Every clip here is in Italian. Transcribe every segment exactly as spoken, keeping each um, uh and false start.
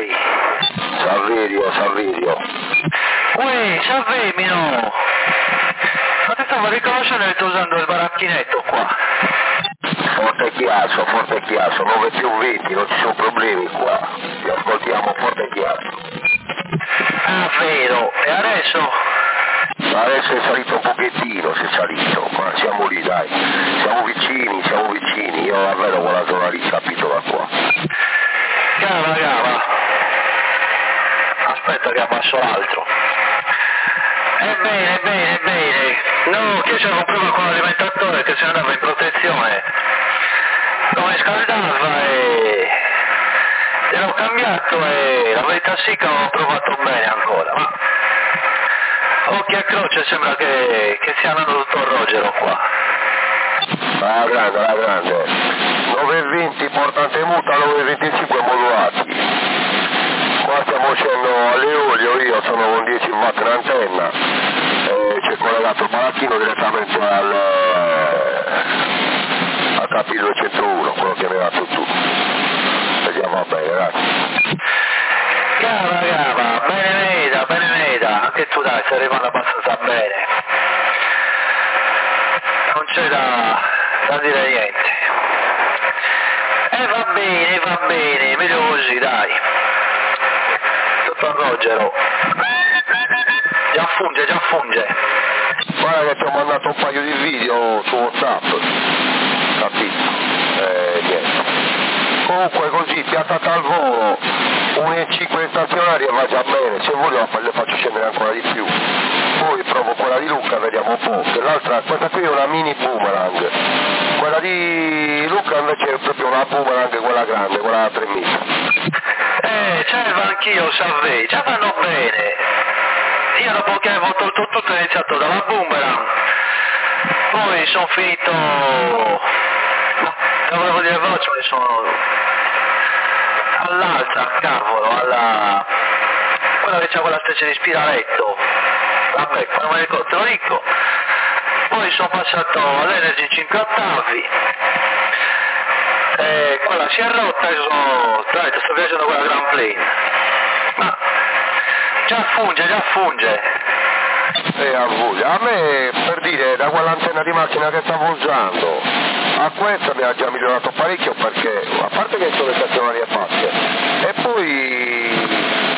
Savvei. Saverio, Saverio. Ui, Savvei, no. Ma ti stavo riconoscendo che sto usando il baracchinetto qua. Forte chiasso, forte chiasso, nove più venti, non ci sono problemi qua. Ti ascoltiamo forte chiasso. Ah, vero. E adesso? Adesso è salito un pochettino, si è salito, ma siamo lì dai. Siamo vicini, siamo vicini. Io davvero quella zona lì capito da qua. Cava, cava. Aspetta che abbasso l'altro. Ebbene, bene, bene. No, che c'era un problema con l'alimentatore che se ne andava in protezione. Come scaldava e... e l'ho cambiato e la verità sì che ho provato bene ancora, ma... occhi a croce sembra che, che stia andando tutto il rogero qua. La grande, la grande. nove e venti portante muta, nove e venticinque modulati. Qua stiamo scendendo alle olio, io sono con dieci watt in antenna. E c'è collegato il baracchino direttamente al, al K duecentouno, quello che mi ha dato tu. Vediamo va bene, grazie. Cava, cava, bene veda, bene veda, anche tu dai, stai arrivando abbastanza bene. Non c'è da, da dire niente. E va bene, va bene, meglio così, dai. Tutto Rogero. Già funge, già funge. Guarda che ti ho mandato un paio di video su WhatsApp. Capito? Eh, niente. Comunque così, piazzata al volo, uno e cinque stazionaria va già bene, se voglio le faccio scendere ancora di più. Poi provo quella di Luca, vediamo un po', che l'altra, questa qui è una mini boomerang, quella di Luca invece è proprio una boomerang, quella grande, quella da tre metri. Eh, c'avevo anch'io, Savvei, già vanno bene. Io dopo che avevo tolto tutto ho iniziato dalla boomerang, poi sono finito... non volevo dire veloce, ma sono all'altra, cavolo, alla... quella che c'ha quella specie di spiraletto, vabbè, non me ne ricordo, te lo dico. Poi sono passato all'Energy cinque ottavi, e quella si è rotta e sono, tra l'altro sto viaggiando con la Grand Plane, ma già funge, già funge. E a voi, a me per dire da quell'antenna di macchina che stavo usando a questa mi ha già migliorato parecchio perché a parte che sono le stazionarie basse e poi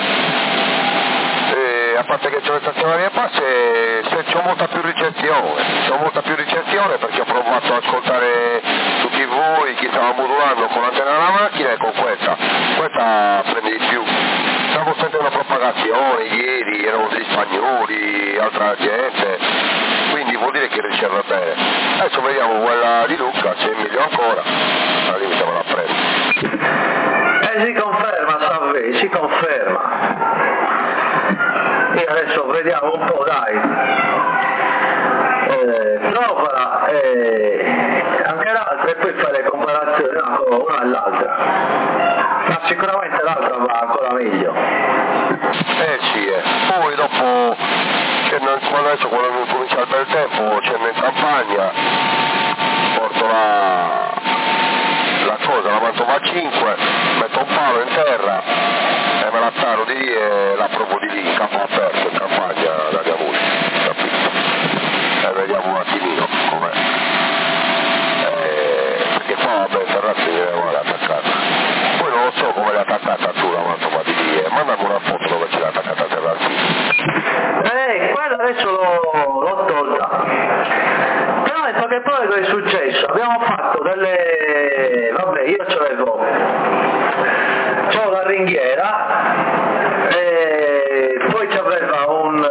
eh, a parte che sono le stazionarie basse se c'ho molta più ricezione, c'ho molta più ricezione perché ho provato ad ascoltare tutti voi, chi stava modulando con l'antenna della macchina e con questa, questa prende di più. Stavo sentendo propagazione ieri, erano degli spagnoli, altra gente, quindi vuol dire che riceve bene. Adesso vediamo quella di Luca, se è meglio ancora, al limite me la prendo. Eh, si conferma, Savvei, si conferma. E adesso vediamo un po', dai. Eh, provala eh, anche l'altra e poi fare comparazioni una all'altra. Ma sicuramente l'altra va ancora meglio. Eh sì, eh. Poi dopo, quando adesso quando comincia il bel tempo, scendo in campagna, porto la, la cosa, la mantova a cinque, metto un palo in terra e me la taro di lì e la provo di lì in campo aperto, in campagna da mia musica, capito? E vediamo un attimino com'è. Eh, perché qua vabbè, il terrazzo mi deve guardare attaccata. Poi non lo so come l'hai attaccata tu la mantova di lì, eh. Mandami una foto dove ce l'hai attaccata al terrazzino. Eh, quella adesso l'ho, l'ho tolta. Però in poche parole cosa è successo? Abbiamo fatto delle... vabbè, io c'avevo... c'ho la ringhiera e poi c'aveva un...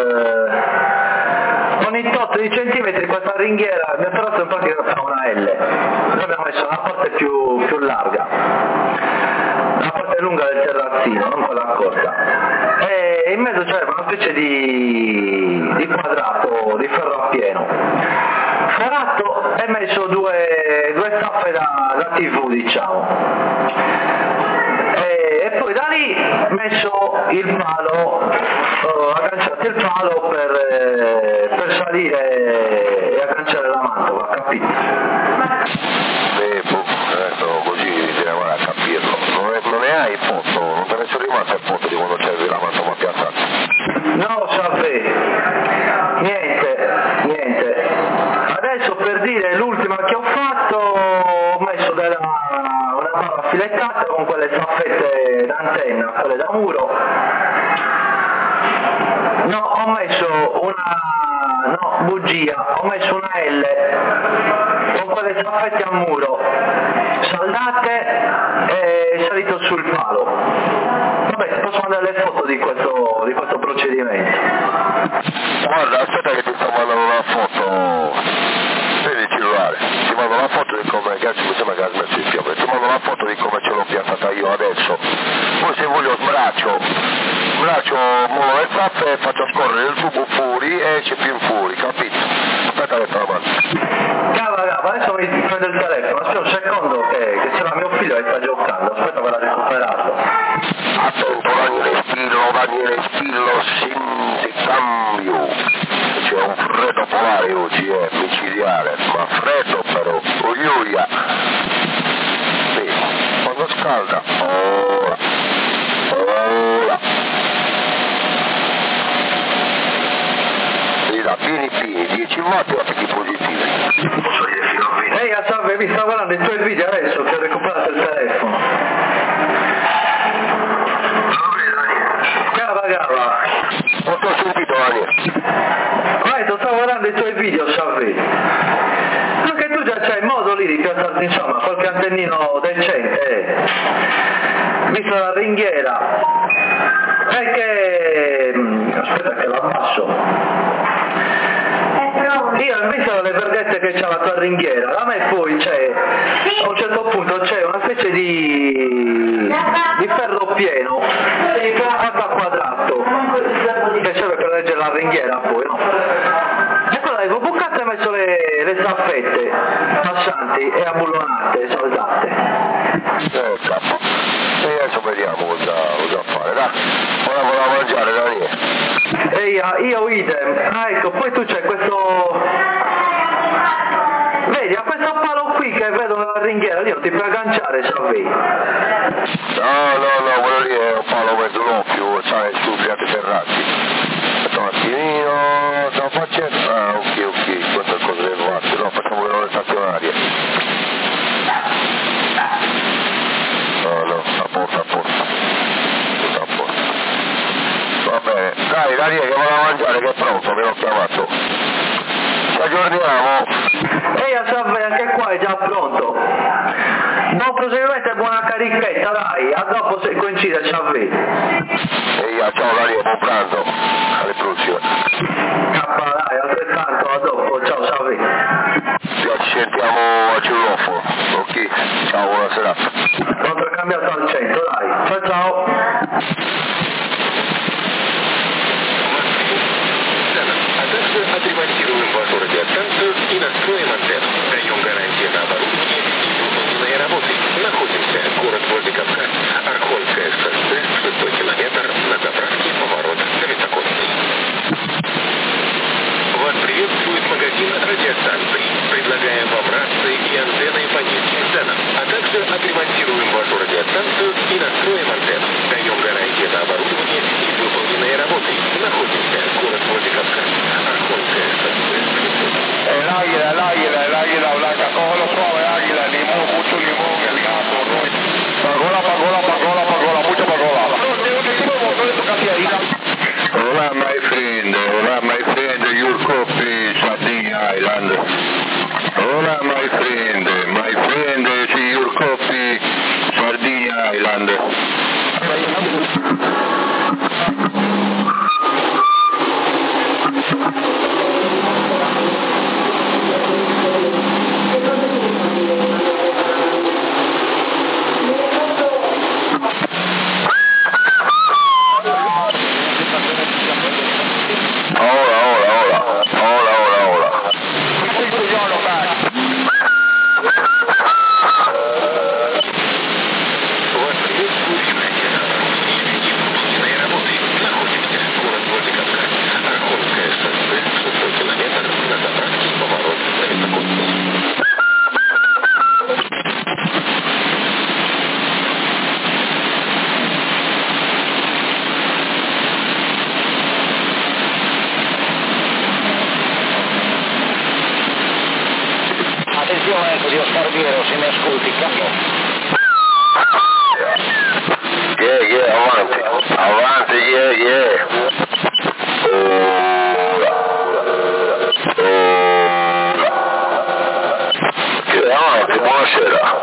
ogni tot di centimetri questa ringhiera, il mio terrazzo in pratica fa una L. Noi abbiamo messo una parte più, più larga, la parte lunga del terrazzino, non quella corta. E in mezzo c'era una specie di, di quadrato di ferro a pieno. Ferrato e messo due, due staffe da, da tivù, diciamo. E, e poi da lì messo il palo, ho agganciato il palo per, eh, per salire e agganciare la mantova, capito? Eh, boh, adesso così bisogna a capirlo. Non, è, non ne hai foto, non te ne sono rimasto quante foto di quando c'è la insomma piazzata? No, sapete, niente, niente. Adesso per dire l'ultima che ho fatto, ho messo della, una barra filettata con quelle staffette d'antenna, quelle da muro. No, ho messo una, no, bugia, ho messo una L con quelle staffette a muro, saldate e salito sul palo. Vabbè, ti posso mandare le foto di questo, di questo procedimento. Guarda, aspetta che ti sto mandando una foto, vedi il cellulare, ti mando una foto di come, che mi sembra che ha smesso il fiume, ti mando una foto di come ce l'ho piazzata io adesso, poi se voglio sbraccio, sbraccio, muovo le zappe e faccio scorrere il tubo fuori e esce più in fuori, capito? Aspetta che te la mando. Cava, cava, adesso mi prendo il telefono, aspetta un secondo che, che c'era mio figlio che sta giocando, aspetta per recuperato. Attento Daniele Spillo, Daniele Spillo, senza cambio. C'è un freddo polare oggi, è eh, micidiale, ma freddo però, uiuia. Vedi, quando scalda, ora, ora. Vedi da pieni pieni, dieci watt e attacchi positivi. Posso dire fino a venti. Ehi, salve, mi sta guardando i tuoi video adesso che ho recuperato il telefono. Cava, cava. Non ti ho sentito, Daniele. Vai, tu stavo guardando i tuoi video, Xavi. Anche tu già c'hai modo lì di piazzarti, insomma, qualche antennino decente, eh. Visto la ringhiera. Perché... aspetta che la abbasso. Io invece le verghette che c'ha la tua ringhiera, a me poi c'è, a un certo punto c'è una specie di, di ferro pieno, quadrato a quadrato, che serve per reggere la ringhiera poi, no? E poi l'avevo bucata e messo le, le staffette passanti e ambullonate, soldate. Eh, capo. E adesso vediamo cosa, cosa fare, dai. Ora vado a mangiare, Daniele. E io, io idem. Ah, ecco, poi tu c'è questo... Vedi, a questo palo qui che vedo nella ringhiera, io ti puoi agganciare, Xavi. No, no, no, quello lì è un palo mezzo l'occhio, sai, su piatti ferrati. Aspetta un attimino, stiamo facendo... Ah, ok, ok, questa è cosa del guardi, no, facciamo le ore stazionarie. No, no, a porta, a porta. Tutta a porta. Va bene, dai, Daniele, che vado a mangiare, che è pronto, me l'ho chiamato. Ci aggiorniamo. Ehi, Xavi, anche qua è già pronto. Buon proseguimento e buona carichetta, dai, a dopo se coincide, Xavi. Ehi, ciao Daniele, buon pranzo. Alle prossime. K, dai, altrettanto, a dopo, ciao Xavi. Ci sentiamo a cellofono, ok? Ciao, buona serata. Pronto cambiato al cento, dai. Ciao ciao. Отремонтируем вашу радиостанцию и настроим антенну. Даем гарантии на оборудование и выполненные работы. Находимся. Город Владикавказ. Архонское шоссе, шестой километр, на заправке поворот на Високосный. Вас приветствует магазин радиостанций. Предлагаем вам рации и антенны по низким ценам, а также отремонтируем musica. Yeah, yeah, avanti, avanti, yeah, yeah. Yeah, avanti, buonasera.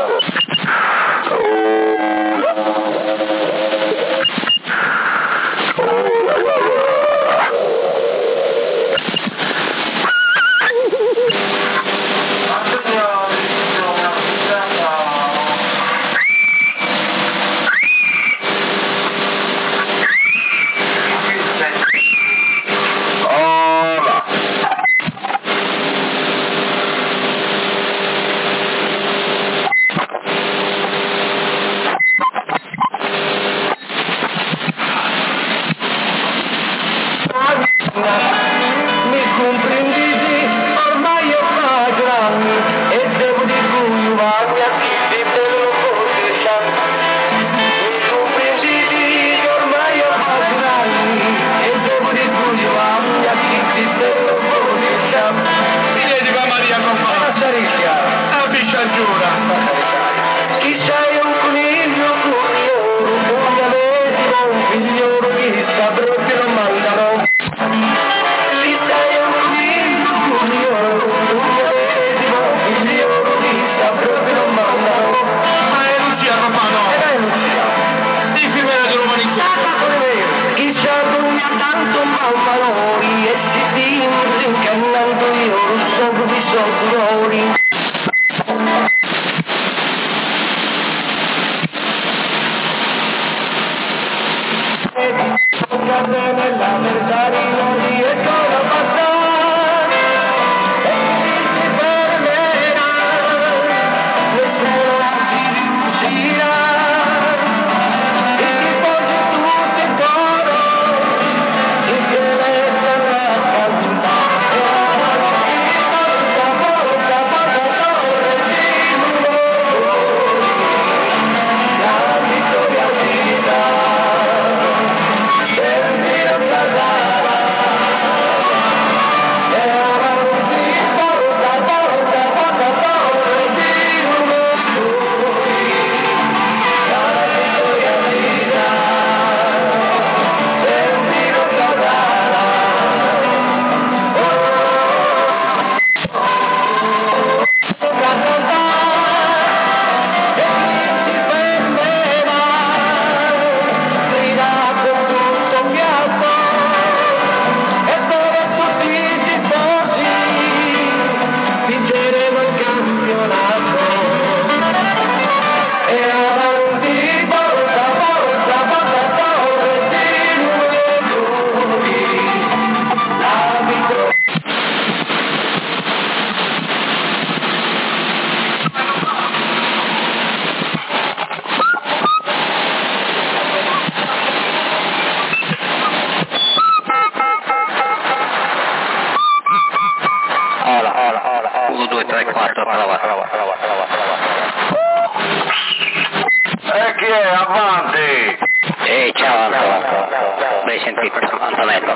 E chi è? Avanti! Ehi, ciao Antonio. L'hai sentito, Antonello?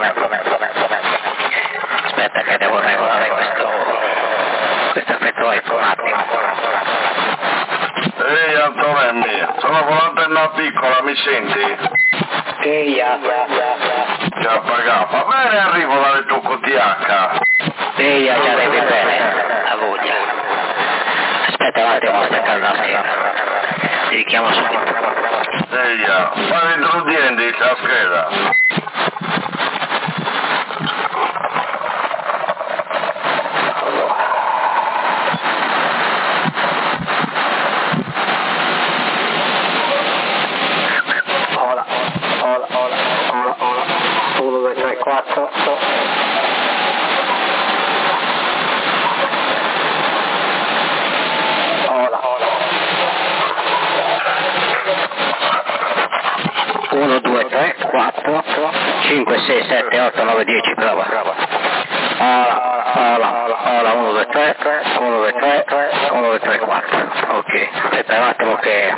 Aspetta che devo regolare questo, questo effetto un attimo. Ehi Antonelli, sono con l'antenna piccola, mi senti? Ehi, ya, ya, ya, ya. Che appagato. Va bene, arrivo dalle tuo T H. Ehi, ya, ci arrivi bene, a voglia. Aspetta un attimo a staccare la scheda. Ti richiamo subito. Ehi, ya, fai introducendi la scheda. quattro uno, due, tre, quattro, cinque, sei, sette, otto, nove, dieci, prova. Ola, ola, ola, uno, due, tre, uno, due, tre, uno, due, tre, quattro. Ok, aspetta un attimo che...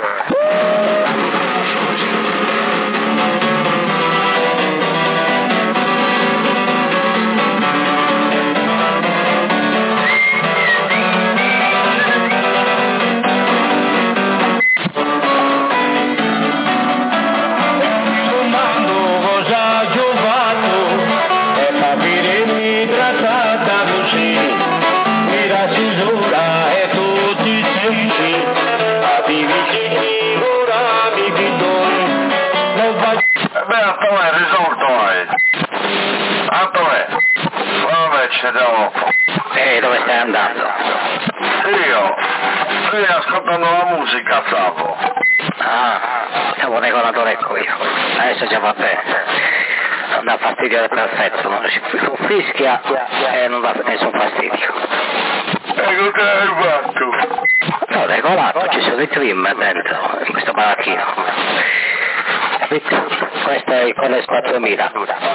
risolto hai? Antonè, vabbè, ci siamo. E dove stai andando? Io, qui ascoltando la musica, stavo. Ah, stavo regolando ecco io. Adesso già va bene. Non dà fastidio, è perfetto, non, non fischia e non dà nessun fastidio. E cosa hai fatto? No, regolato, ci sono i trim dentro, in questo baracchino. Capito? Questo è il Cones quattromila.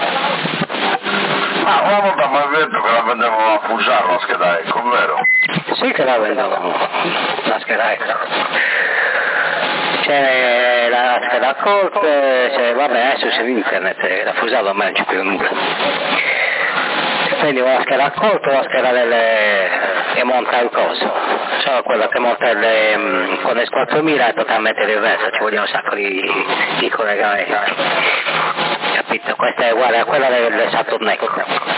Ah, una volta mi hai detto che la vendevano a Fusaro, la scheda ecco, vero? Sì che la vendono, la scheda ecco. C'è la scheda Colt, c'è, vabbè, adesso c'è internet, la Fusaro ormai non c'è più nulla. Prendi una scheda Colt o la scheda delle, che monta il coso, solo quella che monta il um, Cones quattromila è totalmente diversa, ci vogliono un sacco di, di collegamenti. Capito? Questa è uguale a quella del, del Saturn Echo.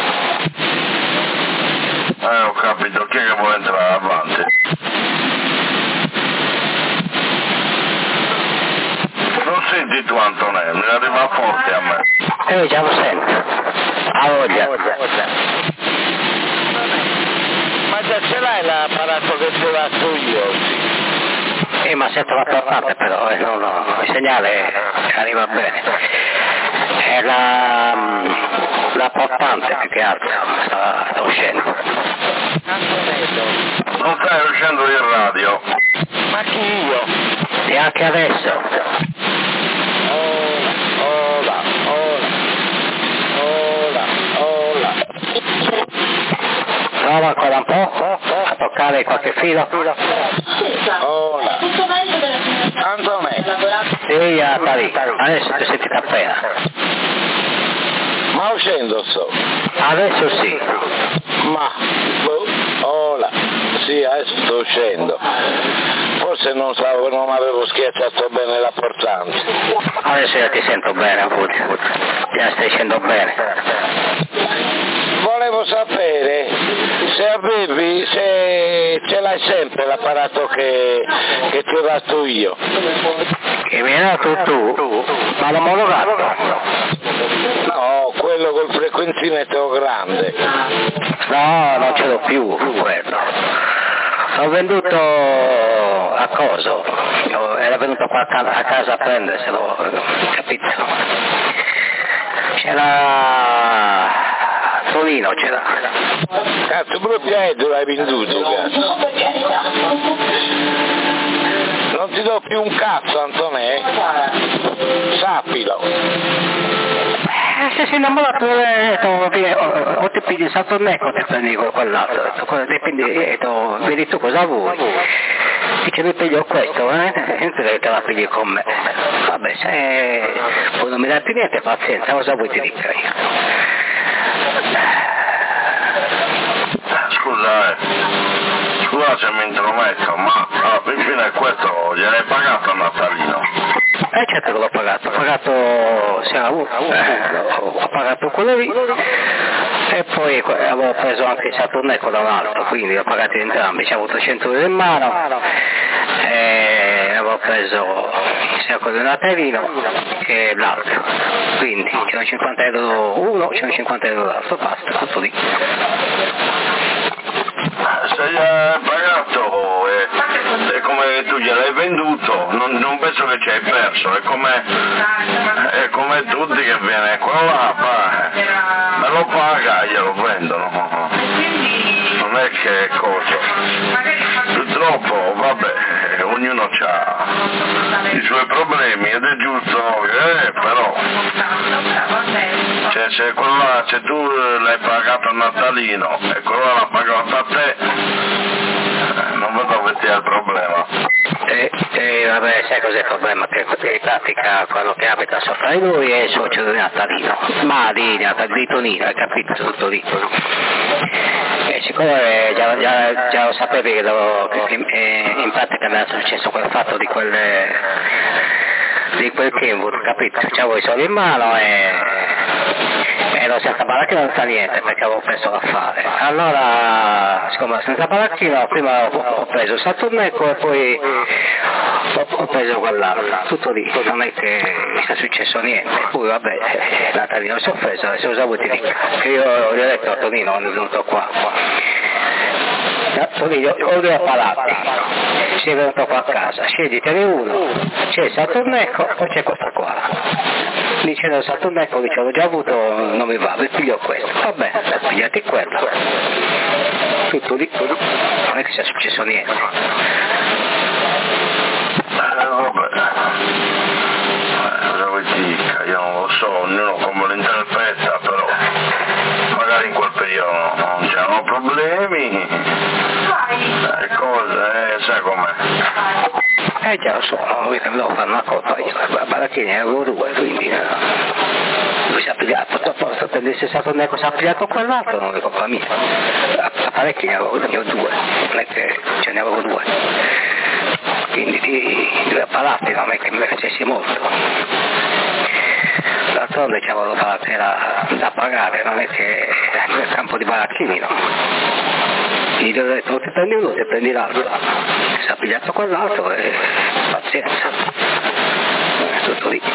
Eh, ho capito, chi è che vuole entrare avanti? Non senti tu Antonello, mi arriva forte a me. Eh, già lo sento. A voglia. Ma già ce l'hai l'apparato che ti va su io oggi? Eh, ma sento la portata però, eh, no, no, il segnale arriva bene. È la, la portante più che altro, sta, sta uscendo. Non stai uscendo in radio? Ma chi io? E anche adesso. Ola, ola, ola, ola, ola. Prova ancora un po' a toccare qualche filo. Ola. Antonello. Sì, Atari, adesso ti sentite appena. Ma uscendo so. Adesso sì. Ma, boh, ola. Sì, adesso sto uscendo. Forse non stavo, non avevo schiacciato bene la portante. Adesso io ti sento bene, pure. Ti stai scendo bene. Volevo sapere se avevi, se ce l'hai sempre l'apparato che, che ti ho dato io. Che mi hai dato tu? Ma l'omologato? No, quello col frequenzimetro grande. No, non ce l'ho più, quello. L'ho venduto a coso, era venuto qua a casa a prenderselo, capito? C'era Solino, c'era. Cazzo, proprio Edo l'hai venduto, cazzo. Non ti do più un cazzo, Antonè. Sappilo. Eh, se sei innamorato o, o ti pigli il Saturn Echo o ti prendi con quell'altro, dipende, vedi tu cosa vuoi. Dice mi piglio questo, eh? Entra te la pigli con me. Vabbè, se poi non mi dai più niente, pazienza, cosa vuoi ti dica io? Scusa, eh. Scusa se mi intrometto, ma alla fine questo gliel'hai pagato a Natalino? Eh certo che l'ho pagato, ho pagato, sì, ho, ho pagato quello lì e poi avevo preso anche il Saturn Echo da un altro, quindi ho pagato entrambi, c'avevo trecento euro in mano e avevo preso sia quello di Natalino che l'altro, quindi c'erano cinquanta euro uno, c'erano cinquanta euro l'altro, basta, tutto lì. Se gli hai pagato e, e come tu gliel'hai venduto, non, non penso che ci hai perso, è come, è come tutti che viene quello là, ma, me lo paga, glielo vendono, non è che cosa, purtroppo vabbè, ognuno ha i suoi problemi ed è giusto, eh, però cioè, se, là, se tu l'hai pagato a Natalino e quello l'ha pagato a te, non vedo che sia il problema. E, e vabbè, sai cos'è il problema? Che in pratica quello che abita sopra di lui è il socio di Natalino, ma di, di Tonino, hai capito? Tutto lì. E siccome già, già, già lo sapevi che, lo, che in pratica mi era successo quel fatto di quelle di quel Kenwood, capito? C'avevo i soldi in mano e, ero senza baracchino non sta niente perché avevo preso da fare. Allora, siccome senza baracchino, prima ho, ho preso Saturnecco e poi ho, ho preso quell'altro, tutto lì, non è che mi sia successo niente. Poi vabbè, Natalino si è offeso, adesso cosa vuoi dire? Che io gli ho detto a Tonino, quando è venuto qua. Tonino, ho due apparati, si è venuto qua a casa, sceglietene uno, c'è Saturnecco o c'è questa qua. Dice no, Saturnecco, dice l'ho già avuto, non mi va, vi piglio questo, vabbè, pigliati quello. Tutto lì, non è che sia successo niente. Eh, vabbè, eh, cosa vuoi dire? Io non lo so, ognuno come lo interpreta, però magari in quel periodo non c'erano problemi, e cose, eh, sai com'è. Eh già lo so, devo fare una cosa, io la baracchina avevo due, quindi eh, lui si è pigliato, dopo se Saturnecco si è pigliato quell'altro non è colpa mia, la, la baracchina avevo io due, non è che ce ne avevo due, quindi di due apparati non è che mi facessi molto. D'altronde c'avevo la baracchina da pagare, non è che nel campo di baracchini, no? Gli ho detto, ti prendi uno, ti prendi l'altro. Si è pigliato quell'altro e pazienza. È tutto lì.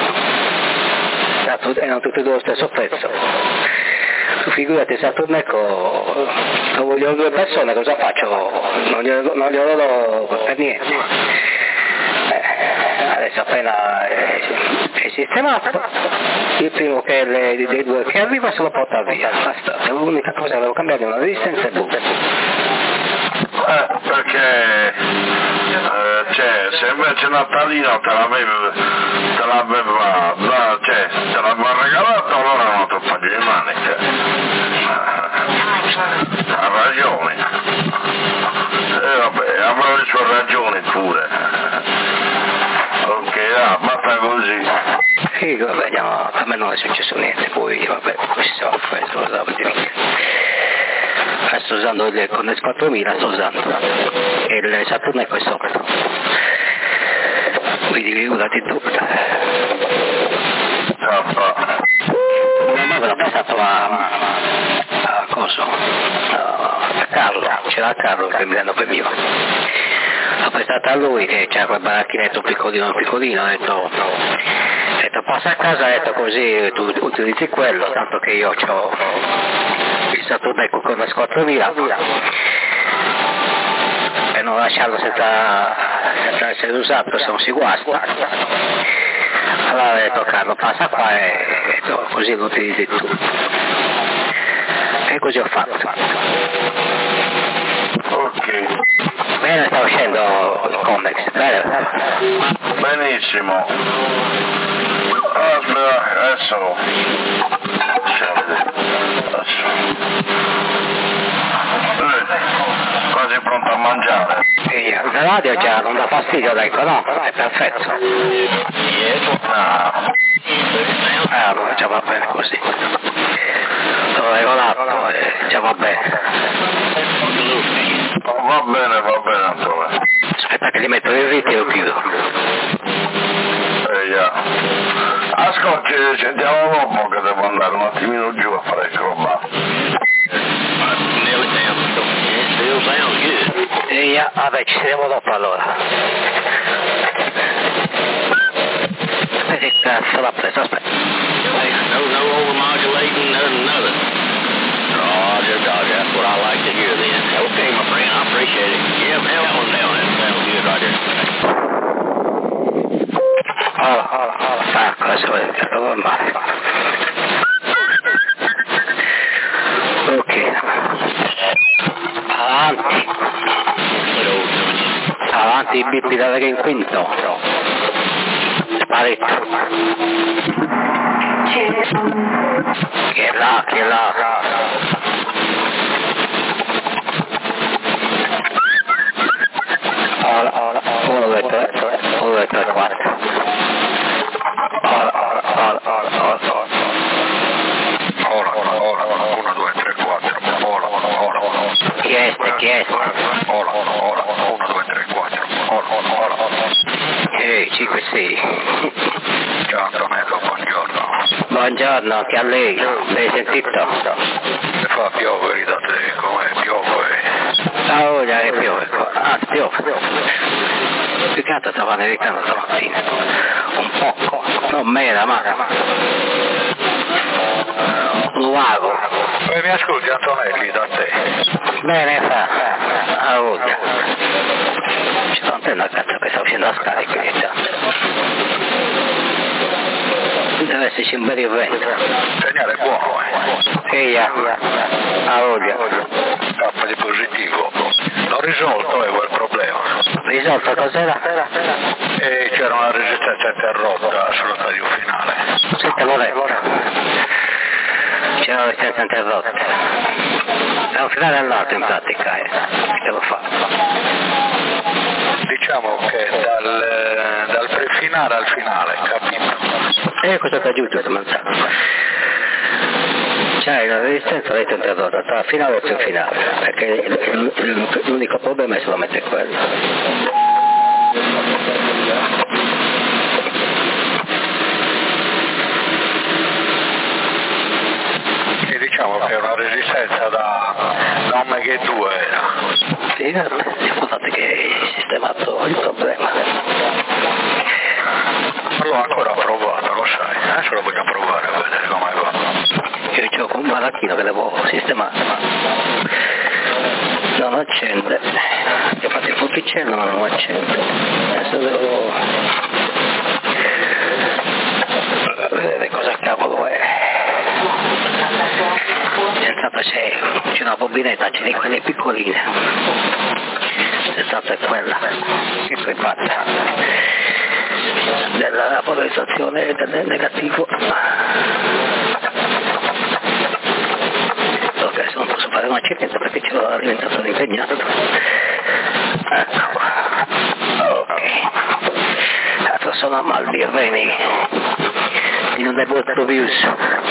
Erano tutti e due lo stesso prezzo. Tu figurati, Saturnecco, lo vogliono due persone, cosa faccio? Non glielo, non glielo do per niente. Eh, adesso appena è, è sistemato, il primo che le, dei due che arriva se lo porta via. Basta, l'unica cosa che devo cambiare è una resistenza e buco. Eh, perché eh, cioè, se invece Natalino te l'aveva te l'aveva da, cioè, te l'aveva regalato, allora non ti fai le maniche. Eh, ha ragione. E eh, vabbè, avrà le sue ragioni pure. Ok, ah, basta così. Sì, vabbè, andiamo, a me non è successo niente, poi vabbè, poi si è offeso, lo devo dire. Sto usando il Connex quattromila, sto usando e il Saturnecco è sotto, quindi figurati tu. Ma me l'ho passato a, a coso, a Carlo, c'era Carlo che mi danno per mio, l'ho prestato a lui che c'era quel baracchinetto piccolino piccolino, ho detto, ho detto passa a casa, ho detto così tu utilizzi quello, tanto che io c'ho il Saturnecco con la quattromila e non lasciarlo senza, senza essere usato, se non si guasta. Allora ho detto Carlo passa qua e detto, così lo utilizzi tu, e così ho fatto. Ok, Bene, sta uscendo il Connex, bene? benissimo. Aspetta, adesso quasi pronto a mangiare. Sì, la radio già non dà fastidio, ecco, no? È perfetto. No. Eh, allora già va bene così. L'ho regolato e già va bene. Va bene, va bene Antonio. Aspetta che li metto in riti e lo chiudo. Eh, yeah. Ascolti, sentiamo dopo che devo andare un attimino giù a fare il roba. E yeah, vabbè, ci vediamo dopo allora. Che cazzo l'ha preso, aspetta. No, no overmodulating, nothing, nothing. Roger, Roger, that's what I like to hear then. Okay, my friend, I appreciate it. Yeah, man, that one down, that sounds good, Roger. Hola, hola, hola, sacco, adesso è tutto normale. Ok. Avanti. Avanti, bippi da che in quinto. Sparito. Che là, che là. Hola, hola, uno, due, tre, uno, due, tre, quattro. Hola, hola, hola, hola, hola, hola. Hola, hola, hola, uno, due, tre, quattro. Hola, hola, hola. Chi è este, chi è este? Hola, hola, uno, due, tre, quattro. Hola, hola, hola. Ehi, cinque sei. Ciao Antonello, buongiorno. Buongiorno anche a lei, l'hai sentito? Se fa piovere da te, come piove? Ah, ora che piove qua. Ah, piove. Più che altro stava nevicando stamattina. Un poco, non mera, ma... un vago. E mi ascolti Antonelli da te? Bene fa, a ora. Ci sto antendo a cazzo che sta uscendo la scarica ogni tanto. Deve esserci un bel vento. Segnale buono, eh? E ya, a ora. K di positivo. Non risolto è quel problema. Risolto cos'era? E c'era una resistenza interrotta sulla taglio finale. Senta, Lorenzo. C'era una resistenza interrotta. È un finale all'altro in pratica, eh. Che devo fare? Diciamo che dal, dal prefinale al finale, capito? E questo ti aiuta, come sa. C'è la resistenza rete interrotta tra finale e semifinale, perché l'unico problema è solamente quello. E diciamo che è una resistenza da, da omega due era. Sì, scusate che hai sistemato il problema. Non l'ho ancora provato, lo sai, adesso lo voglio provare a vedere come va. Io gioco un malacchino che devo sistemare, ma non accende. Ho fatto il fuochicello ma non accende. Adesso devo vedere cosa cavolo è. Senz'altro c'è, c'è una bobinetta, c'è di quelle piccoline. Senz'altro è quella che poi fatta della polarizzazione del negativo. Adesso non posso fare una cerchetta perché ce l'ho alimentato impegnato. Ecco qua. Ok. Adesso sono a Malbirreni in un debutto views.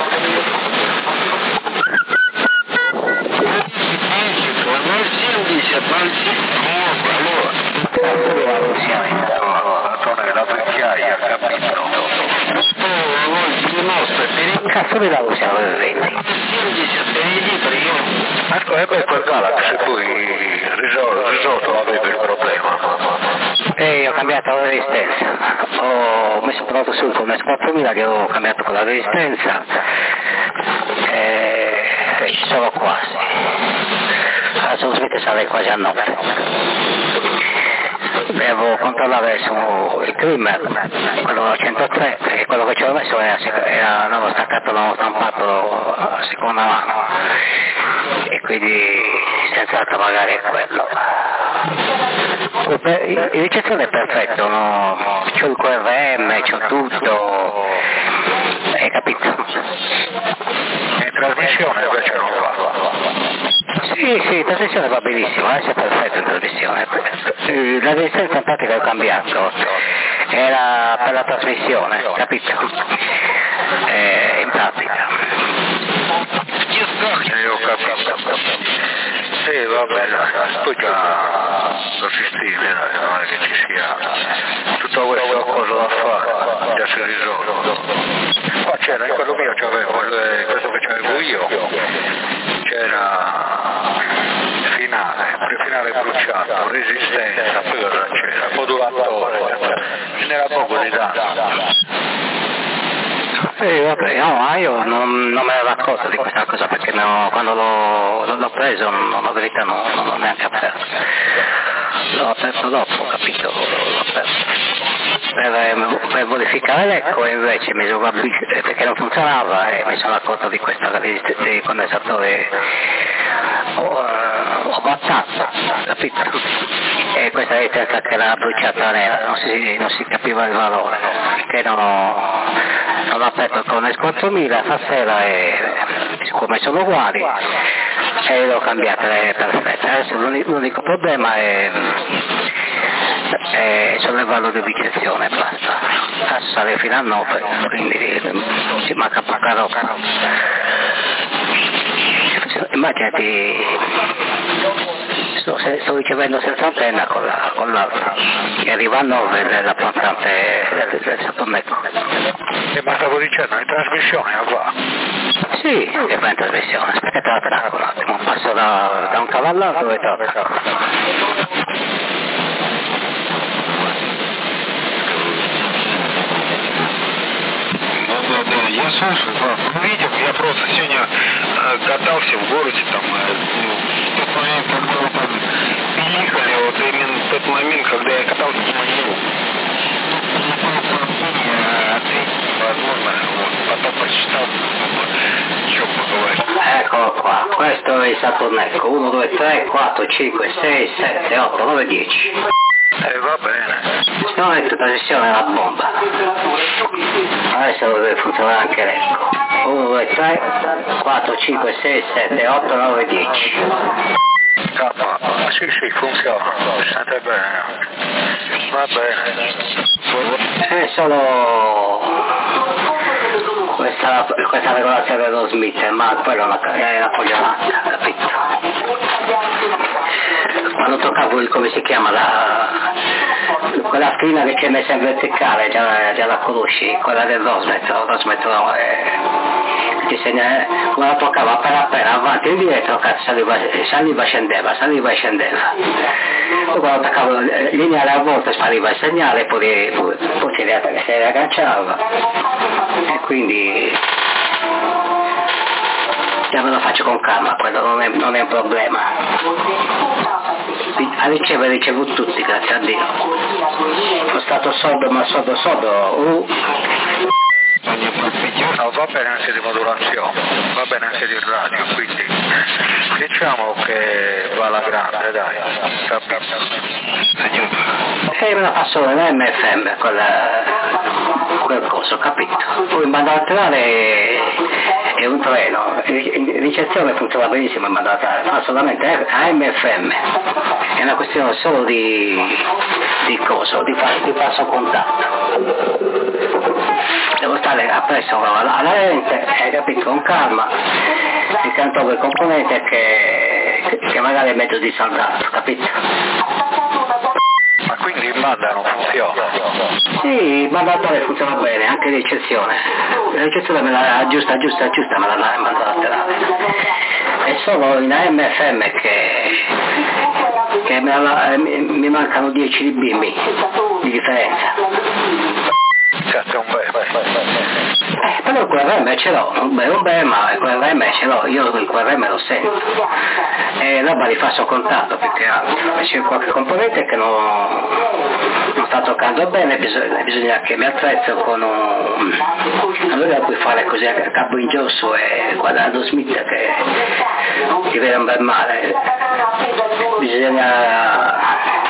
Antonella, vecchiaia, capito? Cazzo di la usiamo per venti. Ecco, e beh, quel Galaxy poi risolto, risolto aveva il problema. E ho cambiato la resistenza. Ho messo pronto su con S quattromila che ho cambiato con la resistenza. E, e ci sono quasi. Adesso smette sale quasi a notte. Devo controllare su il trimmer, quello a centotré, perché quello che ci ho messo era, era nuovo staccato, nuovo stampato a seconda mano, e quindi senz'altro magari è quello. Il ricezione è perfetto, no? C'ho il Q R M, c'ho tutto, hai capito? In trasmissione invece non va. Sì, sì, la trasmissione va benissimo, adesso è perfetto in trasmissione. La resistenza in pratica ho cambiato, era per la trasmissione, capito? Eh, in pratica. Io ho capito. Sì, va bene, poi già lo sistemi, dai, non è che ci sia tutto questo cosa da fare, già si è risolto. Qua c'era, in quello mio c'avevo, questo che c'avevo io, c'era finale, prefinale bruciato, resistenza, poi cosa c'era, modulatore, ce n'era poco di tanto. Sì, vabbè, no, ma io non, non me ne ero accorto di questa cosa perché no, quando l'ho, l'ho preso, non, la verità non, non l'ho neanche aperto. L'ho aperto dopo, ho capito, l'ho aperto. Per, per verificare l'ecco e invece mi sono perché non funzionava e mi sono accorto di questo di condensatore ho, ho battato, capito? E questa resistenza che era bruciata nera, non si, non si capiva il valore, che non ho, non ho aperto con S quattromila stasera e siccome sono uguali e le ho cambiate perfette. Adesso l'unico problema è e sollevarlo di ricezione, basta. Adesso sale fino a nove, quindi ci manca poca roba. Immaginati sto, sto ricevendo senza antenna con, la, con l'altra, che arriva a nove della portante del, del Saturnecco. E ma stavo dicendo, in trasmissione va? Sì, che fa in trasmissione, aspetta te la tracco un attimo, passo da, da un cavallato e te la tracco. Я слушаю, да, видел, я просто сегодня э, катался в городе, там, э, ну, в тот момент, когда вы там приехали, вот именно в тот момент, когда я катался, не могу. Возможно, вот, потом прочитал, что поговорить. Eccolo qua, questo è il Saturnecco, uno, due, tre, quattro, cinque, sei, sette, otto, nove, dieci. Eh, va bene. No, è tutta sessione la bomba. Adesso deve funzionare anche l'ecco. uno, due, tre, quattro, cinque, sei, sette, otto, nove, dieci. K, sì, sì, funziona, si sente bene. Va bene. È solo questa, questa regolazione dello Smith, ma quello è una, è una coglionata, capito? Quando toccavo il, come si chiama, la, quella scrina che c'è messa in verticale, già, già la conosci, quella del Rosmet, Rosmet no, eh, ti segna, eh, quando la toccava appena appena, avanti e indietro, cazzo, saliva, saliva e scendeva, saliva e scendeva. Poi quando toccavo il lineare a volte spariva il segnale, poi, poi, poi si riagganciava. E quindi già me lo faccio con calma, quello non è, non è un problema. A ricevere ricevuto tutti, grazie a Dio. Sono stato sordo, ma sordo sordo. Uh. No, va bene anche di modulazione, va bene anche di radio, quindi diciamo che va alla grande, dai, capito? E me la passo in M F M, quella, quel coso, capito? Poi in banda laterale è un treno, in ricezione funziona benissimo in banda laterale, fa solamente a M F M, è una questione solo di, di coso, di, fa, di passo contatto. Devo stare appresso alla lente, hai capito, con calma, accanto a quel componente che, che magari è mezzo disaldato, capito? Ma quindi in banda non funziona? Sì, il banda laterale funziona bene, anche l'eccezione. L'eccezione me la aggiusta, aggiusta, aggiusta, me la dà in banda laterale. È solo in A M F M che, che me la, mi, mi mancano dieci dB di differenza. Cazzo, è un bel, bel, bel, bel. Eh, però il Q R M ce l'ho, un bel, un bel, ma il Q R M ce l'ho, io il Q R M lo sento. E roba di falso contatto più che altro. C'è qualche componente che non, non sta toccando bene, bisogna, bisogna che mi attrezzo con un... Allora puoi fare così a capo in giusto e guardando Smith che ti vede un bel male. Bisogna...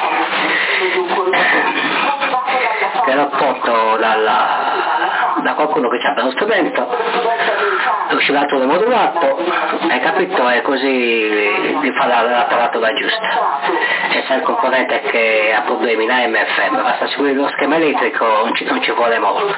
che lo porto dalla, da qualcuno che ha lo strumento, l'oscillatore modulato, hai capito? E così di fare la, la taratura giusta. E se il componente che ha problemi in A M F M basta seguire lo schema elettrico, non ci, non ci vuole molto.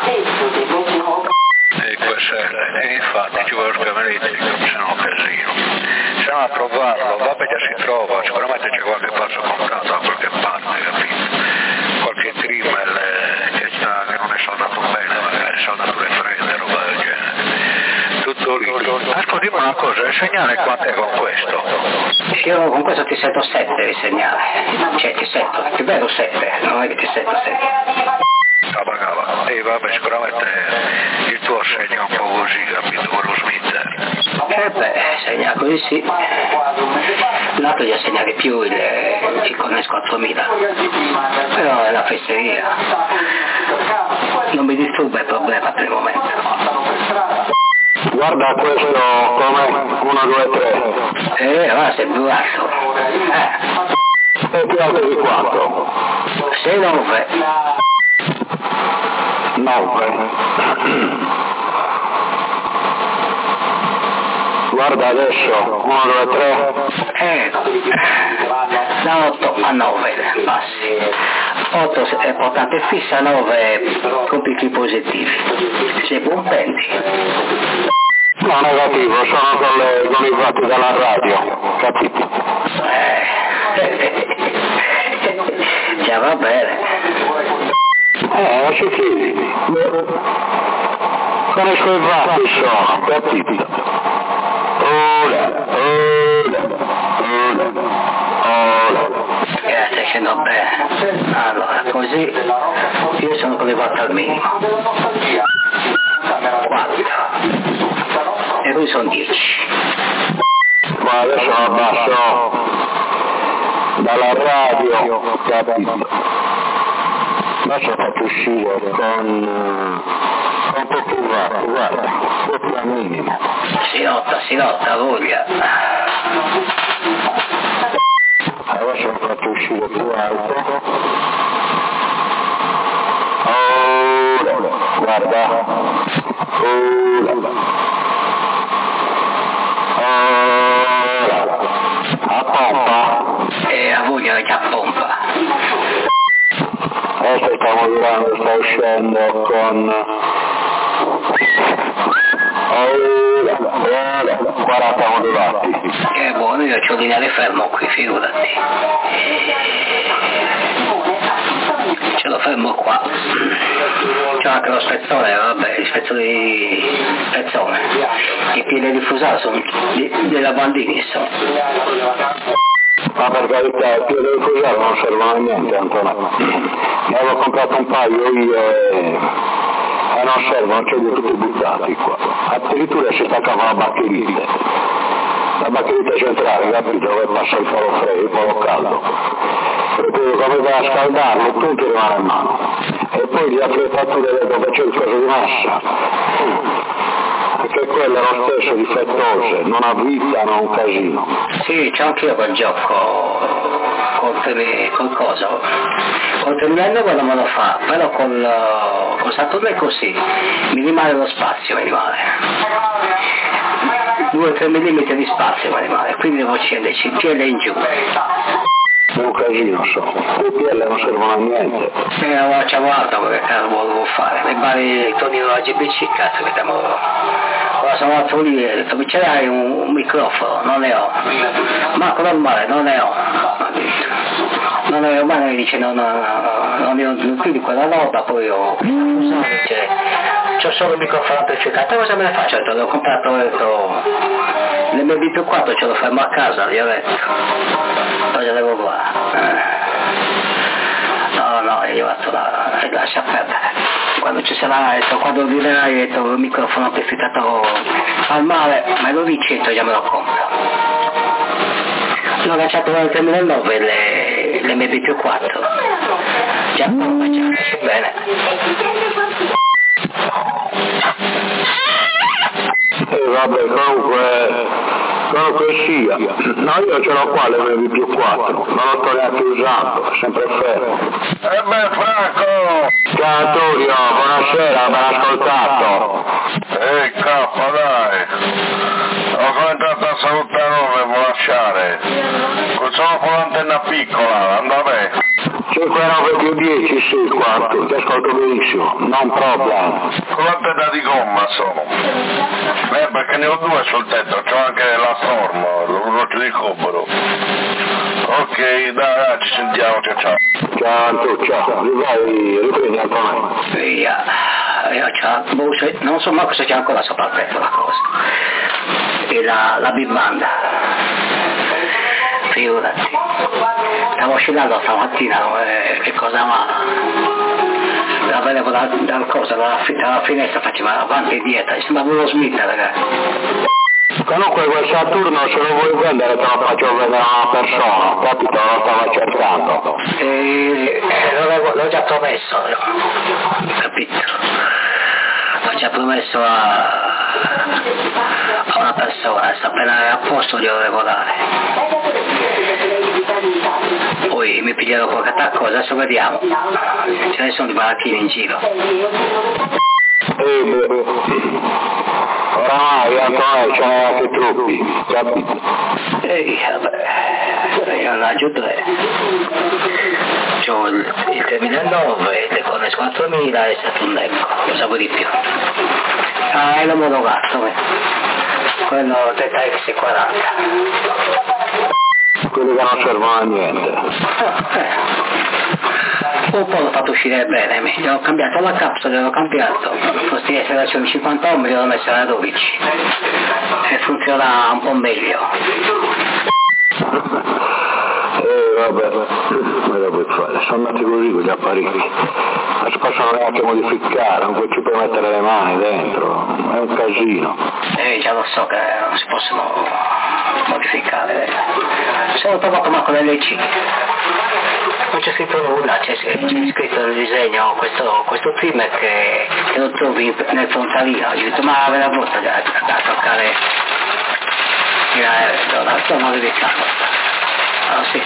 E questo è, e infatti ci vuole lo schema elettrico, se no casino. Se no a trovarlo, va bene, si trova, sicuramente c'è qualche passo contatto da qualche parte, capito? Qualche trimmer che, sta, che non è saldato bene, magari saldature fredde, roba del genere. Tutto lì. Ascolta, dimmi una cosa, il segnale quant'è con questo? Io con questo ti sento sette il segnale, cioè ti sento, ti vedo sette, non è che ti sento sette. Cava cava, e vabbè, sicuramente il tuo segna un po' così, capito, con lo Smith. Eh beh, segna così sì. L'altro gli assegna di più il, il Ciccone S quattromila, però è la fesseria. Non mi disturba il problema per il momento. Guarda questo come uno, due, tre. Eh, allora sei più alto. Eh. E più alto di quanto? sei nove. nove. Guarda adesso, uno, due, tre. Eh, da otto a nove passi. otto è portante fissa, nove con picchi positivi. Sei puntendi. No, negativo, sono con, le, con i voti della radio, capito? Eh, Già va bene. Eh, ma ci chiedi? Conosco i fatti, sono, capito? Ora, ora, ora, ora. Grazie, che non bene. Allora, così io sono collegato al minimo. quattro. E lui sono dieci. Ma adesso abbasso dalla radio, capito? Adesso faccio uscire con, con un po' più rapido, guarda, proprio al minimo. Si nota, si nota, voglia. Adesso lo faccio uscire più alto. Ora, guarda. Ora. Ora. A pompa. E a voglia che a pompa. Adesso sta modulando, sta uscendo con... Ora, ora, quaranta modulati. Che buono, io c'ho il lineare fermo qui, figurati. Ce lo fermo qua. C'ho anche lo spezzone, vabbè, il spezzo di spezzone. I piedi diffusati sono di, della Bandini, sono. Ma per carità, il piede diffusato non servono a niente, Antonio. Ne avevo comprato un paio io e... e non servono, ce li ho tutti buttati qua. Addirittura si staccava la baccherite. La baccherita centrale, capito? Dove passa il polo freddo, il polo caldo. Per cui come vai a scaldarlo, tutto rimane in mano. E poi le attrezzature dove c'è il coso di massa. Perché quelle erano stesso difettose, non avvitano un casino. Sì, c'ho anch'io quel gioco col, tele, col coso. Col terminello quello me lo fa, però col, col Saturno è così, mi rimane lo spazio, mi rimane. due tre millimetri di spazio mi rimane, quindi devo scenderci il piede in giù. È un casino, so. Le pielle non servono a niente. E allora c'è guarda che cazzo volevo fare, mi pare il tonino della G B C, cazzo che stiamo... Ora sono andato lì e ho detto, ce l'hai un, un microfono? Non ne ho. Marco normale, non ne ho. Non ne ho mai, mi dice no, no, no, non ne ho più di quella roba, poi ho... Dice, c'ho solo il microfono amplificato, cosa me ne faccio? Ho detto, l'ho comprato, ho detto, l'M B più quattro ce lo fermo a casa, gli ho detto. Cosa devo fare? No, no, io ho detto, no, lascia perdere. Quando ci sarà, detto, quando dirai, detto, il microfono amplificato al male, ma lo dici, già me lo compro. L'ho lanciato nel duemilanove le, le M B più quattro. Già, già, bene. E vabbè, comunque, comunque sia. No, io ce l'ho qua le M B più quattro, non lo sto neanche usando, sempre fermo. E beh, Franco! Ciao Antonio, buonasera, ben ascoltato. Ehi, cappa, dai! Ho cominciato a salutare, non devo lasciare. Sono con l'antenna piccola, anda bene. cinque nove più dieci, sì, quattro, ti ascolto benissimo, non problema. Con l'antenna di gomma sono. Eh, perché ne ho due sul tetto, c'ho anche la forma, l'orologio di cobro. Ok, dai, dai, ci sentiamo, ciao ciao. Ciao Antonio, ciao, vai, riprendi Antonio. Via, io c'ho, non so mai se c'è ancora sopra il petto la cosa. E la, la big band. Figurati. Stavo oscillando stamattina, eh, che cosa ma... La vedevo dal, dal cosa, dalla, dalla finestra, faceva avanti e dietro, mi sembrava uno Smith, ragazzi. Comunque quel Saturno se lo vuoi vendere te lo faccio vedere a una persona, capito? Lo stava cercando. E, eh, l'ho già promesso, capito? L'ho già promesso a, a una persona, sta appena a posto glielo devo dare. Poi mi piglierò qualche altra cosa, adesso vediamo. Ce ne sono di malattie in giro. Eh, beh, oramai Antonio ce n'è anche troppi, capito? Ehi, vabbè, io non aggiungo tre. C'ho il, il duemilanove, le Cornes quattromila e Saturn Echo, lo sapevo di più. Ah, è la monogatto, quello Teta X quaranta. quelli che non servono a niente. Un po' l'ho fatto uscire bene, gli ho cambiato la capsula, l'ho cambiato, questi essere versione cinquanta ohm, li ho messo alla dodici e funziona un po' meglio. Eh vabbè, come lo puoi fare? Sono nati così quegli apparecchi, non si possono neanche modificare, non ci puoi mettere le mani dentro, è un casino. Eh già lo so che non si possono modificare, sono proprio come con l'L C. Non c'è scritto nulla, c'è, c'è scritto nel disegno questo, questo trimmer che, che lo trovi nel frontalino. Ho detto ma ve la volta da, da toccare la zona di campo. Ah sì.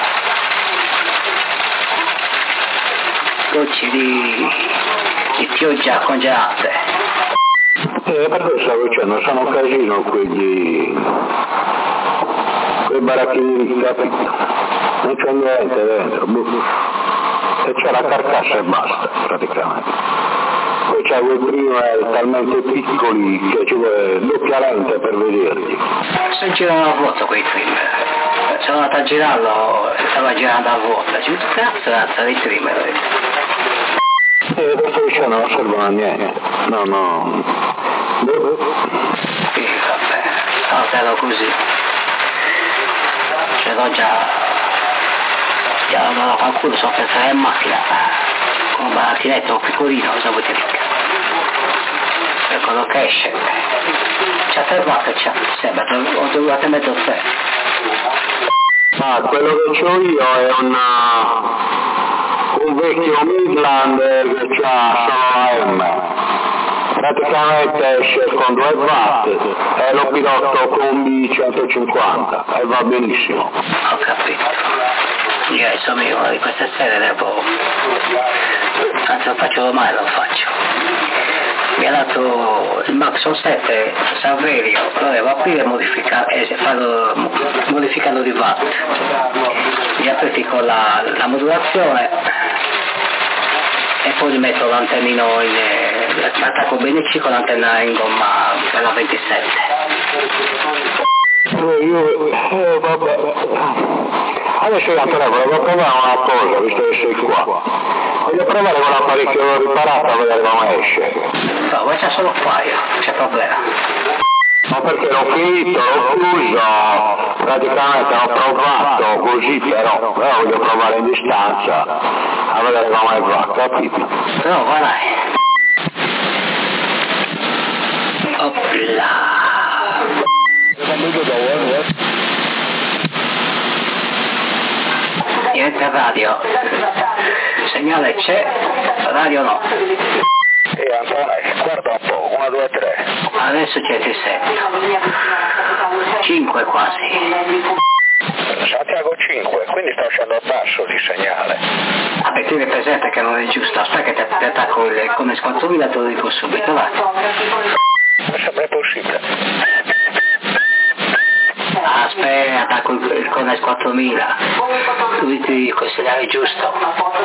Gocce di, di pioggia congelate. Eh, per questo stavo dicendo, sono un casino quegli quei baracchini, capito? Non c'è niente dentro, e c'è la carcassa e basta praticamente. Poi c'è quei trimmer talmente piccoli che ci vuole doppia lente per vederli. Se girano a vuoto quei trimmer, sono andato a girarlo, stava girando a vuoto, c'è tutto cazzo razza dei trimmer. E questo dicendo non servono a niente, no no. Sì, vabbè, fatelo così. Ce l'ho già. Allora qualcuno so pensare in macchina con un barattinetto piccolino, cosa vuoi dire? Per quello che esce ci ha fermato e ci ha sembra ho dovuto mezzo tre. Ah, quello che c'ho io è una, un vecchio Midland che ha solo la M, praticamente esce con due watt e lo pilotto con B centocinquanta e va benissimo. Ho capito. Io adesso mi una di queste sere devo, anzi lo faccio domani, lo faccio. Mi ha dato il Maxon sette Saverio, lo devo aprire e modificare, e farlo modificando di watt. Gli aperti con la, la modulazione e poi gli metto l'antennino in, l'attacco B N C con l'antenna in gomma per la ventisette. Eh, io, eh, vabbè. Adesso Antonio volevo provare una cosa, visto che sei qua. Voglio provare con l'apparecchio riparato a vedere come esce. No, ma c'è solo qua io, c'è problema. Ma perché l'ho finito, l'ho chiuso, praticamente l'ho provato così però, però voglio provare in distanza a vedere come va, capito? No, va dai. Opla. Niente radio, segnale c'è, radio no. E Antonio, guarda un po', uno, due, tre. Adesso c'è il sette, cinque quasi. Santiago cinque, quindi sta uscendo a basso di segnale. Vabbè, tieni presente che non è giusto, aspetta che ti, ti attacco il Conex quattromila, te lo dico subito, va. Mi sembra possibile. Aspetta, attacco il, il Conex quattromila, tu ti dico il segnale giusto.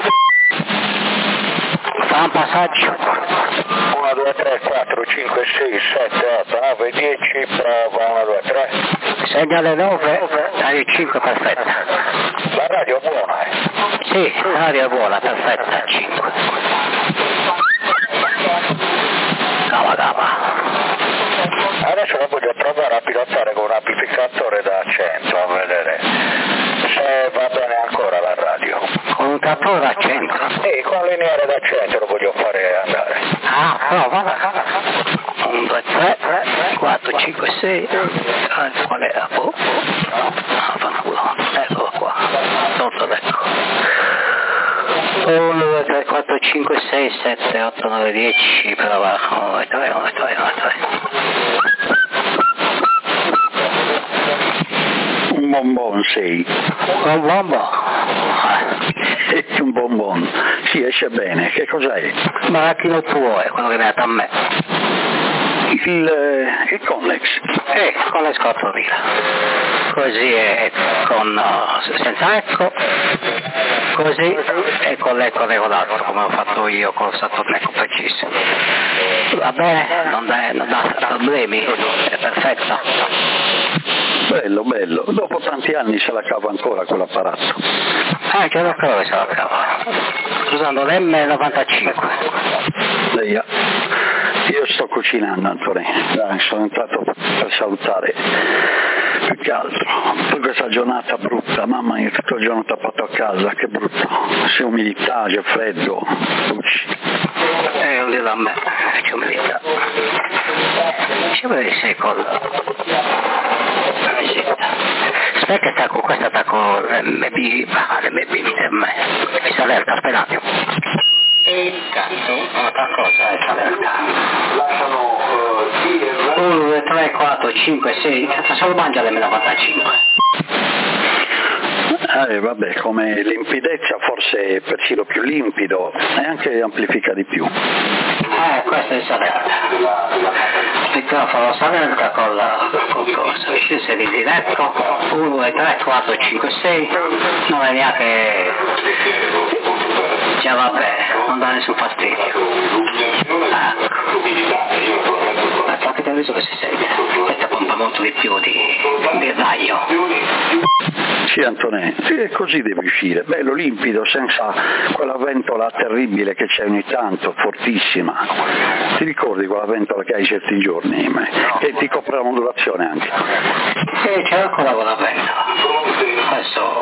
Fa un passaggio. uno, due, tre, quattro, cinque, sei, sette, otto, nove, dieci, prova, uno, due, tre. Segnale nove, radio cinque, perfetta. La radio è buona, eh? Sì, la radio è buona, perfetta, cinque. Cava, cava. Adesso lo voglio provare a pilotare con un amplificatore da cento, a vedere se va bene ancora la radio. Con un trattore da cento? Sì, con lineare da cento lo voglio fare andare. Ah, prova, va. uno, due, tre, quattro, cinque, sei, qual è la boh? Ah, fanculo, eccolo qua, sotto, ecco. uno, due, tre, quattro, cinque, sei, sette, otto, nove, dieci, prova, uno, due, tre, uno, due, tre, uno, due, tre. Un bonbon sei. Un bonbon? Un bonbon, si esce bene, che cos'è? Ma chi lo tuo è quello che mi ha dato a me? Il, il Connex. Eh, Connex quattromila. Così è con, uh, senza eco, così e con l'eco regolato, come ho fatto io con il Saturn Eco preciso. Va bene, non dà, non dà problemi, è perfetta. Bella. bello, bello, dopo tanti anni se la cava ancora quell'apparato. Eh, che non credo che se la cava, usando l'M novantacinque. Lei, io sto cucinando, Antonio, dai, sono entrato per salutare, più che altro, per questa giornata brutta, mamma mia, tutto il giorno tappato a casa, che brutto, c'è umidità, c'è freddo, luci. Eh, non dirlo a me, c'è umidità. Ci vuole sei col... Aspetta che sta con questa sta con l'M B, l'M B per me, mi sta allerta, aspetta un attimo. E intanto, un'altra cosa, è allerta. uno, due, tre, quattro, cinque, sei, solo mangia l'M novantacinque. Eh, vabbè, come limpidezza forse è persino più limpido e anche amplifica di più. Eh, questo è Salerno. Il microfono Salerno con la con cosa? Scese di diretto, uno, due, tre, quattro, cinque, sei, non è neanche... Già vabbè, non dà nessun fastidio. Ecco. Ma anche te visto che si sente. Questa pompa molto di più di, di raio. Sì, Antonè, sì, così deve uscire, bello limpido, senza quella ventola terribile che c'è ogni tanto, fortissima. Ti ricordi quella ventola che hai certi giorni, che ti copre la modulazione anche? Sì, c'è ancora quella ventola. Adesso...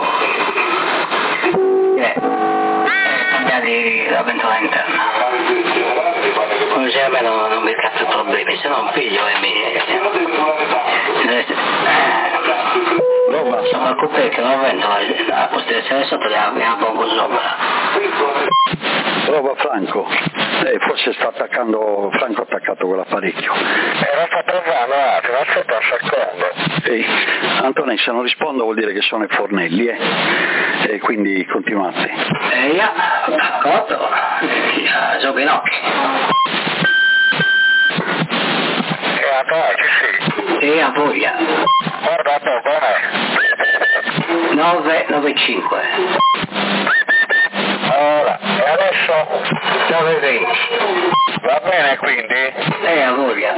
Eh, cambiare la ventola interna. Così a me non, non mi cazzo problemi, se no un figlio e mi... Eh, no, ma... Sono al coupé che la ventola, la posta di essere sotto la pongo sopra. Prova Franco, eh, forse sta attaccando, Franco ha attaccato quell'apparecchio. Eh, lo sto provando, attimo, aspetta un secondo. Ehi, Antonio, se non rispondo vuol dire che sono i fornelli, eh? E quindi continuate. E io, d'accordo, sono Pinocchi. E a te, ci sei? E a voglia. Guarda un po', com'è? nove nove cinque. Ora, e adesso? nove venti. Va bene quindi? E a voglia.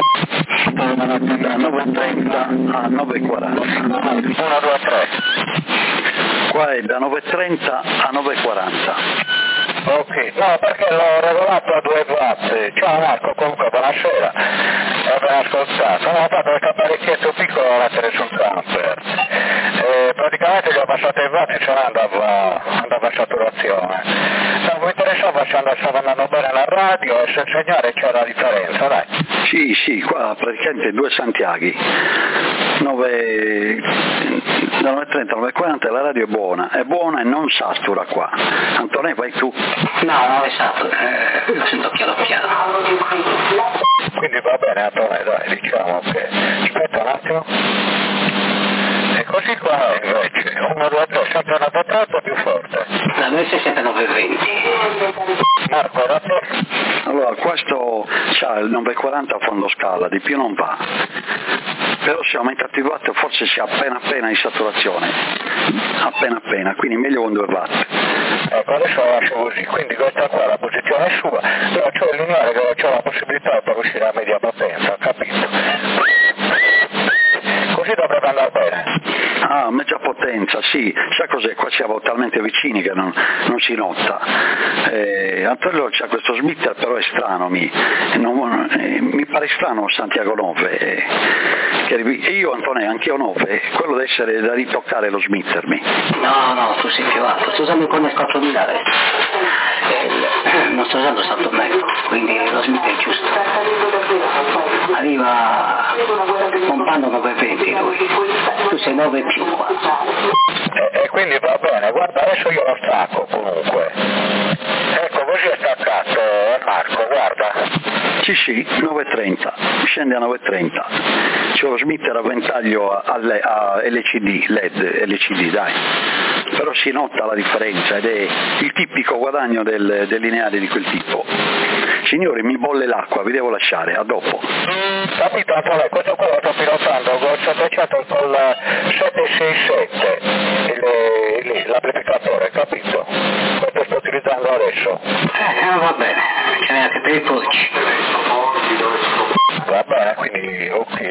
Da nove e trenta a nove e quaranta. uno, due, tre. Qua è da nove e trenta a nove e quaranta. Ok, no, perché l'ho regolato a due watt. Ciao Marco, comunque buonasera. E ben ascoltato. Ho fatto questo apparecchietto piccolo da mettere sul camper. E praticamente gli ho passato i watt e ce andava, andava a saturazione. Non mi interessava se stava andando bene la radio e se il segnale c'era la differenza, dai. Sì, sì, qua praticamente due Santiaghi. nove, da nove e trenta a nove e quaranta la radio è buona, è buona e non satura qua. Antonio, vai tu. No, non è stato, eh, lo sento chiaro chiaro. Quindi va bene Antonio, dai, diciamo che... Aspetta un attimo. E così qua invece, uno, due, tre, sempre una patata più forte. La mia è sempre nove venti. Marco, da te? Allora, questo c'ha il nove e quaranta a fondo scala, di più non va. Però se aumentato i watt forse c'è appena appena in saturazione. Appena appena, quindi meglio con due watt. Ecco, adesso la lascio così, quindi questa qua la posizione è sua, però c'ho il lineare che ho la possibilità per uscire a media potenza, capito? Così dovrebbe andare bene. Ah, media potenza, sì, sa cos'è? Qua siamo talmente vicini che non, non si nota. Eh, Antonio c'ha questo smitter, però è strano, mi, non, eh, mi pare strano Santiago nove. Eh, che, io Antonio, anch'io nove, quello deve essere da ritoccare lo smittermi. No, no, tu sei più alto, sto usando il Connex quattromila adesso. Eh, non sto usando Santo Mecco, quindi lo smith è giusto. Arriva pompando nove venti lui, tu sei nove più qua. E, e quindi va bene, guarda, adesso io lo stacco comunque. Ecco, così è staccato Marco, guarda. Sì, sì, nove e trenta, scende a nove e trenta. C'è lo smitter a ventaglio a, a L C D, L E D, L C D, dai. Però si nota la differenza ed è il tipico guadagno del, del lineare di quel tipo. Signori, mi bolle l'acqua, vi devo lasciare, a dopo. Capito Antonio, questo qua lo sto pilotando col settecento col settecentosessantasette, il, il, l'amplificatore, capito? Questo sto utilizzando adesso. Eh, non va bene, ce n'è anche per i polci. Va bene, quindi ok.